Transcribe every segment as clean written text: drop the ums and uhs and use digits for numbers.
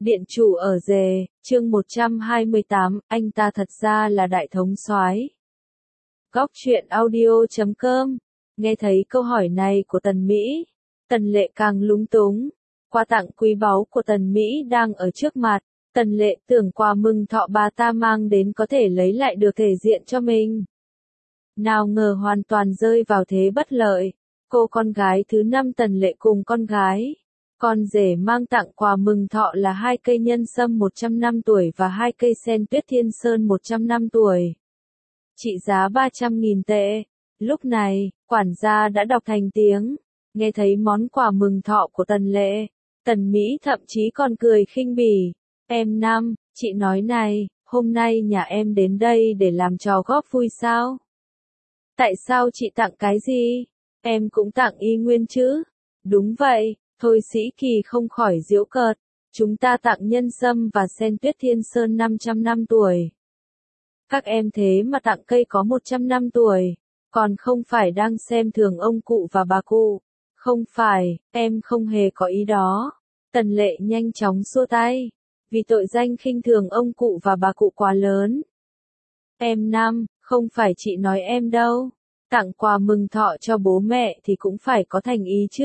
Điện chủ ở rề, chương 128, anh ta thật ra là đại thống soái. Góc truyện audio.com. Nghe thấy câu hỏi này của Tần Mỹ, Tần Lệ càng lúng túng. Quà tặng quý báu của Tần Mỹ đang ở trước mặt, Tần Lệ tưởng quà mừng thọ bà ta mang đến có thể lấy lại được thể diện cho mình. Nào ngờ hoàn toàn rơi vào thế bất lợi. Cô con gái thứ 5 Tần Lệ cùng con gái, con rể mang tặng quà mừng thọ là 2 cây nhân sâm 100 năm tuổi và 2 cây sen tuyết thiên sơn 100 năm tuổi. Trị giá 300.000 tệ. Lúc này, quản gia đã đọc thành tiếng. Nghe thấy món quà mừng thọ của Tần Lệ, Tần Mỹ thậm chí còn cười khinh bỉ. Em Năm, chị nói này, hôm nay nhà em đến đây để làm trò góp vui sao? Tại sao chị tặng cái gì? Em cũng tặng y nguyên chứ? Đúng vậy. Thôi Sĩ Kỳ không khỏi giễu cợt, chúng ta tặng nhân sâm và sen tuyết thiên sơn 500 năm tuổi. Các em thế mà tặng cây có 100 năm tuổi, còn không phải đang xem thường ông cụ và bà cụ. Không phải, em không hề có ý đó. Tần Lệ nhanh chóng xua tay, vì tội danh khinh thường ông cụ và bà cụ quá lớn. Em Năm, không phải chị nói em đâu, tặng quà mừng thọ cho bố mẹ thì cũng phải có thành ý chứ.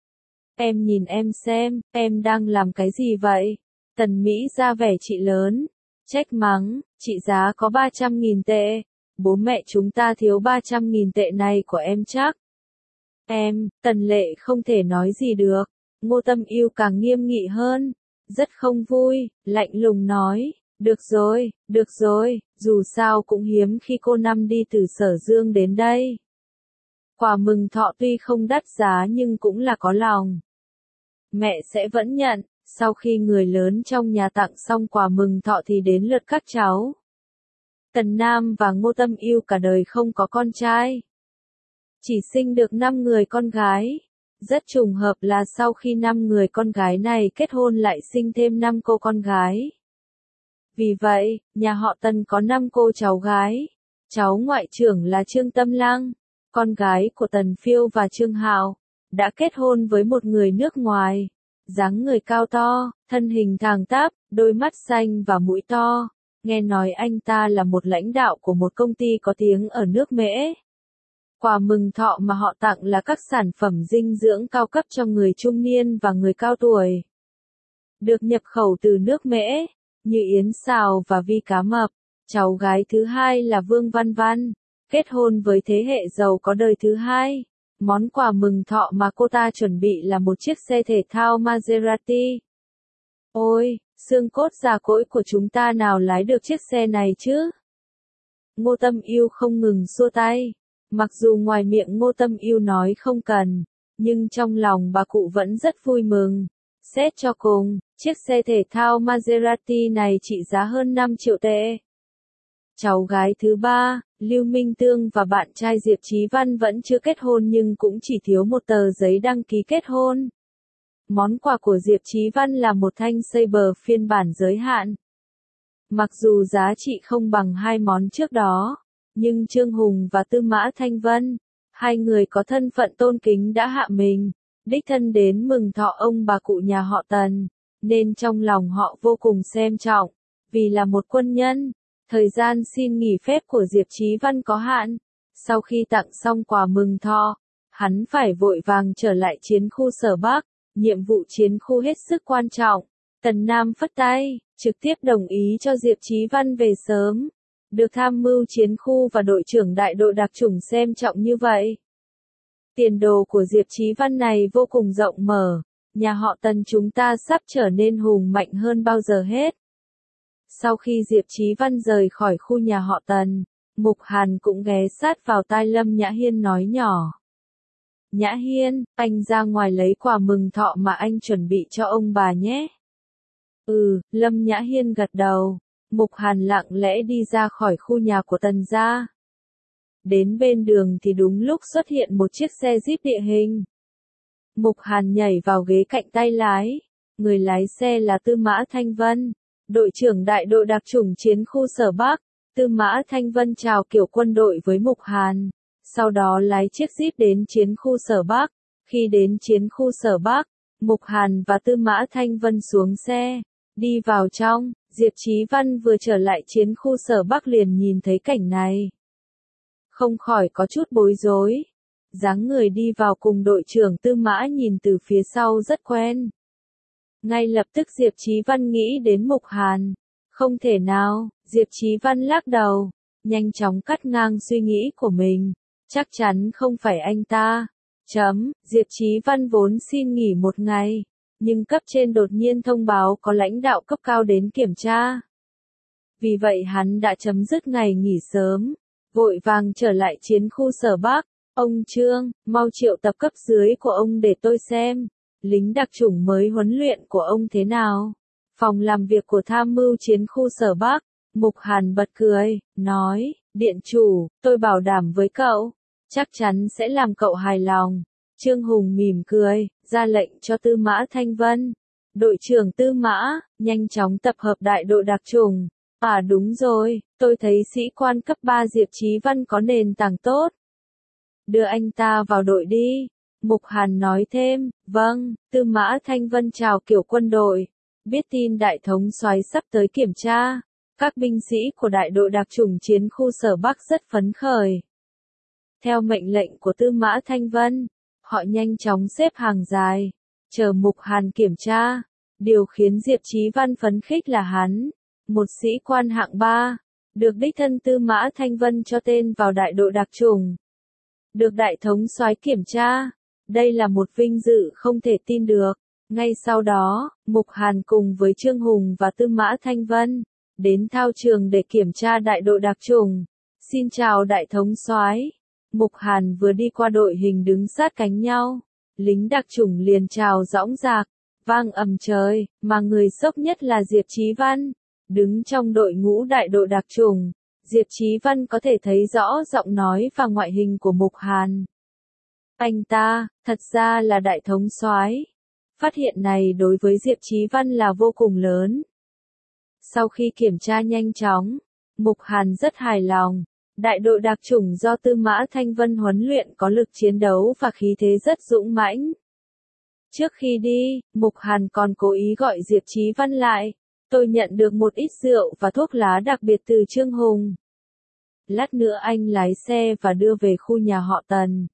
Em nhìn em xem, em đang làm cái gì vậy? Tần Mỹ ra vẻ chị lớn, trách mắng, trị giá có 300.000 tệ, bố mẹ chúng ta thiếu 300.000 tệ này của em chắc. Em, Tần Lệ không thể nói gì được, Ngô Tâm Yêu càng nghiêm nghị hơn, rất không vui, lạnh lùng nói, được rồi, dù sao cũng hiếm khi cô Năm đi từ Sở Dương đến đây. Quà mừng thọ tuy không đắt giá nhưng cũng là có lòng. Mẹ sẽ vẫn nhận, sau khi người lớn trong nhà tặng xong quà mừng thọ thì đến lượt các cháu. Tần Nam và Ngô Tâm Yêu cả đời không có con trai, chỉ sinh được 5 người con gái. Rất trùng hợp là sau khi 5 người con gái này kết hôn lại sinh thêm 5 cô con gái. Vì vậy, nhà họ Tần có 5 cô cháu gái. Cháu ngoại trưởng là Trương Tâm Lăng, con gái của Tần Phiêu và Trương Hạo, đã kết hôn với một người nước ngoài. Dáng người cao to, thân hình thẳng tắp, đôi mắt xanh và mũi to. Nghe nói anh ta là một lãnh đạo của một công ty có tiếng ở nước Mễ. Quà mừng thọ mà họ tặng là các sản phẩm dinh dưỡng cao cấp cho người trung niên và người cao tuổi. Được nhập khẩu từ nước Mễ, như yến xào và vi cá mập. Cháu gái thứ 2 là Vương Văn Văn, kết hôn với thế hệ giàu có đời thứ 2. Món quà mừng thọ mà cô ta chuẩn bị là một chiếc xe thể thao Maserati. Ôi, xương cốt già cỗi của chúng ta nào lái được chiếc xe này chứ? Ngô Tâm Yêu không ngừng xua tay. Mặc dù ngoài miệng Ngô Tâm Yêu nói không cần, nhưng trong lòng bà cụ vẫn rất vui mừng. Xét cho cùng, chiếc xe thể thao Maserati này trị giá hơn 5 triệu tệ. Cháu gái thứ 3, Lưu Minh Tương và bạn trai Diệp Chí Văn vẫn chưa kết hôn nhưng cũng chỉ thiếu một tờ giấy đăng ký kết hôn. Món quà của Diệp Chí Văn là một thanh Saber phiên bản giới hạn. Mặc dù giá trị không bằng 2 món trước đó, nhưng Trương Hùng và Tư Mã Thanh Vân, 2 người có thân phận tôn kính đã hạ mình, đích thân đến mừng thọ ông bà cụ nhà họ Tần, nên trong lòng họ vô cùng xem trọng, vì là một quân nhân. Thời gian xin nghỉ phép của Diệp Chí Văn có hạn. Sau khi tặng xong quà mừng thọ, hắn phải vội vàng trở lại chiến khu Sở Bắc. Nhiệm vụ chiến khu hết sức quan trọng. Tần Nam phất tay, trực tiếp đồng ý cho Diệp Chí Văn về sớm. Được tham mưu chiến khu và đội trưởng đại đội đặc chủng xem trọng như vậy. Tiền đồ của Diệp Chí Văn này vô cùng rộng mở. Nhà họ Tần chúng ta sắp trở nên hùng mạnh hơn bao giờ hết. Sau khi Diệp Chí Văn rời khỏi khu nhà họ Tần, Mục Hàn cũng ghé sát vào tai Lâm Nhã Hiên nói nhỏ. Nhã Hiên, anh ra ngoài lấy quà mừng thọ mà anh chuẩn bị cho ông bà nhé. Lâm Nhã Hiên gật đầu. Mục Hàn lặng lẽ đi ra khỏi khu nhà của Tần gia. Đến bên đường thì đúng lúc xuất hiện một chiếc xe Jeep địa hình. Mục Hàn nhảy vào ghế cạnh tay lái. Người lái xe là Tư Mã Thanh Vân, đội trưởng đại đội đặc chủng chiến khu Sở Bắc. Tư Mã Thanh Vân chào kiểu quân đội với Mục Hàn, sau đó lái chiếc Jeep đến chiến khu Sở Bắc. Khi đến chiến khu Sở Bắc, Mục Hàn và Tư Mã Thanh Vân xuống xe. Đi vào trong, Diệp Chí Văn vừa trở lại chiến khu Sở Bắc liền nhìn thấy cảnh này. Không khỏi có chút bối rối. Dáng người đi vào cùng đội trưởng Tư Mã nhìn từ phía sau rất quen. Ngay lập tức Diệp Chí Văn nghĩ đến Mục Hàn. Không thể nào, Diệp Chí Văn lắc đầu, nhanh chóng cắt ngang suy nghĩ của mình. Chắc chắn không phải anh ta. Diệp Chí Văn vốn xin nghỉ một ngày, nhưng cấp trên đột nhiên thông báo có lãnh đạo cấp cao đến kiểm tra. Vì vậy hắn đã chấm dứt ngày nghỉ sớm, vội vàng trở lại chiến khu Sở Bắc. Ông Trương, mau triệu tập cấp dưới của ông để tôi xem, lính đặc chủng mới huấn luyện của ông thế nào. Phòng làm việc của tham mưu chiến khu Sở Bắc, Mục Hàn bật cười, nói, điện chủ, tôi bảo đảm với cậu, chắc chắn sẽ làm cậu hài lòng. Trương Hùng mỉm cười, ra lệnh cho Tư Mã Thanh Vân. Đội trưởng Tư Mã, nhanh chóng tập hợp đại đội đặc chủng. À đúng rồi, tôi thấy sĩ quan cấp 3 Diệp Chí Văn có nền tảng tốt. Đưa anh ta vào đội đi. Mục Hàn nói thêm, vâng. Tư Mã Thanh Vân chào kiểu quân đội. Biết tin đại thống soái sắp tới kiểm tra. Các binh sĩ của đại đội đặc chủng chiến khu Sở Bắc rất phấn khởi. Theo mệnh lệnh của Tư Mã Thanh Vân, họ nhanh chóng xếp hàng dài, chờ Mục Hàn kiểm tra. Điều khiến Diệp Chí Văn phấn khích là hắn, một sĩ quan hạng 3, được đích thân Tư Mã Thanh Vân cho tên vào đại đội đặc chủng. Được đại thống soái kiểm tra, đây là một vinh dự không thể tin được. Ngay sau đó, Mục Hàn cùng với Trương Hùng và Tư Mã Thanh Vân đến thao trường để kiểm tra đại đội đặc chủng. Xin chào đại thống soái. Mục Hàn vừa đi qua đội hình đứng sát cánh nhau, lính đặc chủng liền chào dõng dạc, vang ầm trời, mà người sốc nhất là Diệp Chí Văn, đứng trong đội ngũ đại đội đặc chủng. Diệp Chí Văn có thể thấy rõ giọng nói và ngoại hình của Mục Hàn. Anh ta, thật ra là đại thống soái. Phát hiện này đối với Diệp Chí Văn là vô cùng lớn. Sau khi kiểm tra nhanh chóng, Mục Hàn rất hài lòng. Đại đội đặc chủng do Tư Mã Thanh Vân huấn luyện có lực chiến đấu và khí thế rất dũng mãnh. Trước khi đi, Mục Hàn còn cố ý gọi Diệp Chí Văn lại. Tôi nhận được một ít rượu và thuốc lá đặc biệt từ Trương Hùng. Lát nữa anh lái xe và đưa về khu nhà họ Tần.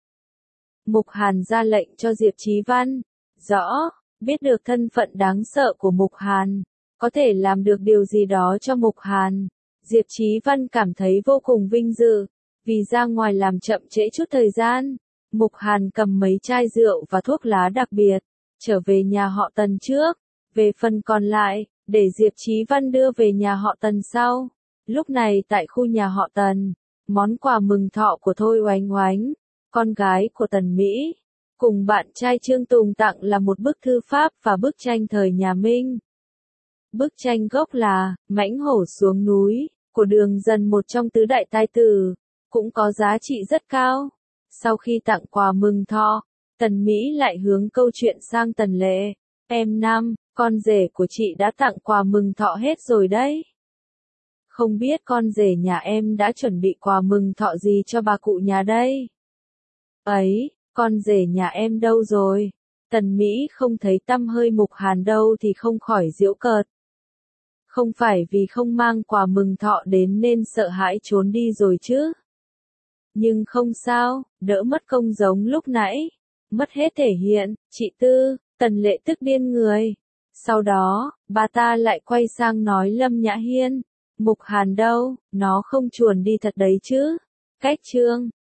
Mục Hàn ra lệnh cho Diệp Chí Văn. Rõ, biết được thân phận đáng sợ của Mục Hàn, có thể làm được điều gì đó cho Mục Hàn. Diệp Chí Văn cảm thấy vô cùng vinh dự, vì ra ngoài làm chậm trễ chút thời gian. Mục Hàn cầm mấy chai rượu và thuốc lá đặc biệt, trở về nhà họ Tần trước. Về phần còn lại, để Diệp Chí Văn đưa về nhà họ Tần sau. Lúc này tại khu nhà họ Tần, món quà mừng thọ của Thôi Oánh Oánh, con gái của Tần Mỹ, cùng bạn trai Trương Tùng tặng là một bức thư pháp và bức tranh thời nhà Minh. Bức tranh gốc là Mãnh Hổ xuống núi, của Đường Dần, một trong tứ đại tài tử, cũng có giá trị rất cao. Sau khi tặng quà mừng thọ, Tần Mỹ lại hướng câu chuyện sang Tần Lệ. Em Năm, con rể của chị đã tặng quà mừng thọ hết rồi đấy. Không biết con rể nhà em đã chuẩn bị quà mừng thọ gì cho bà cụ nhà đây? Ấy, con rể nhà em đâu rồi? Tần Mỹ không thấy tăm hơi Mục Hàn đâu thì không khỏi giễu cợt. Không phải vì không mang quà mừng thọ đến nên sợ hãi trốn đi rồi chứ? Nhưng không sao, đỡ mất công giống lúc nãy. Mất hết thể hiện, chị Tư. Tần Lệ tức điên người. Sau đó, bà ta lại quay sang nói Lâm Nhã Hiên. Mục Hàn đâu, nó không chuồn đi thật đấy chứ? Cách Trương,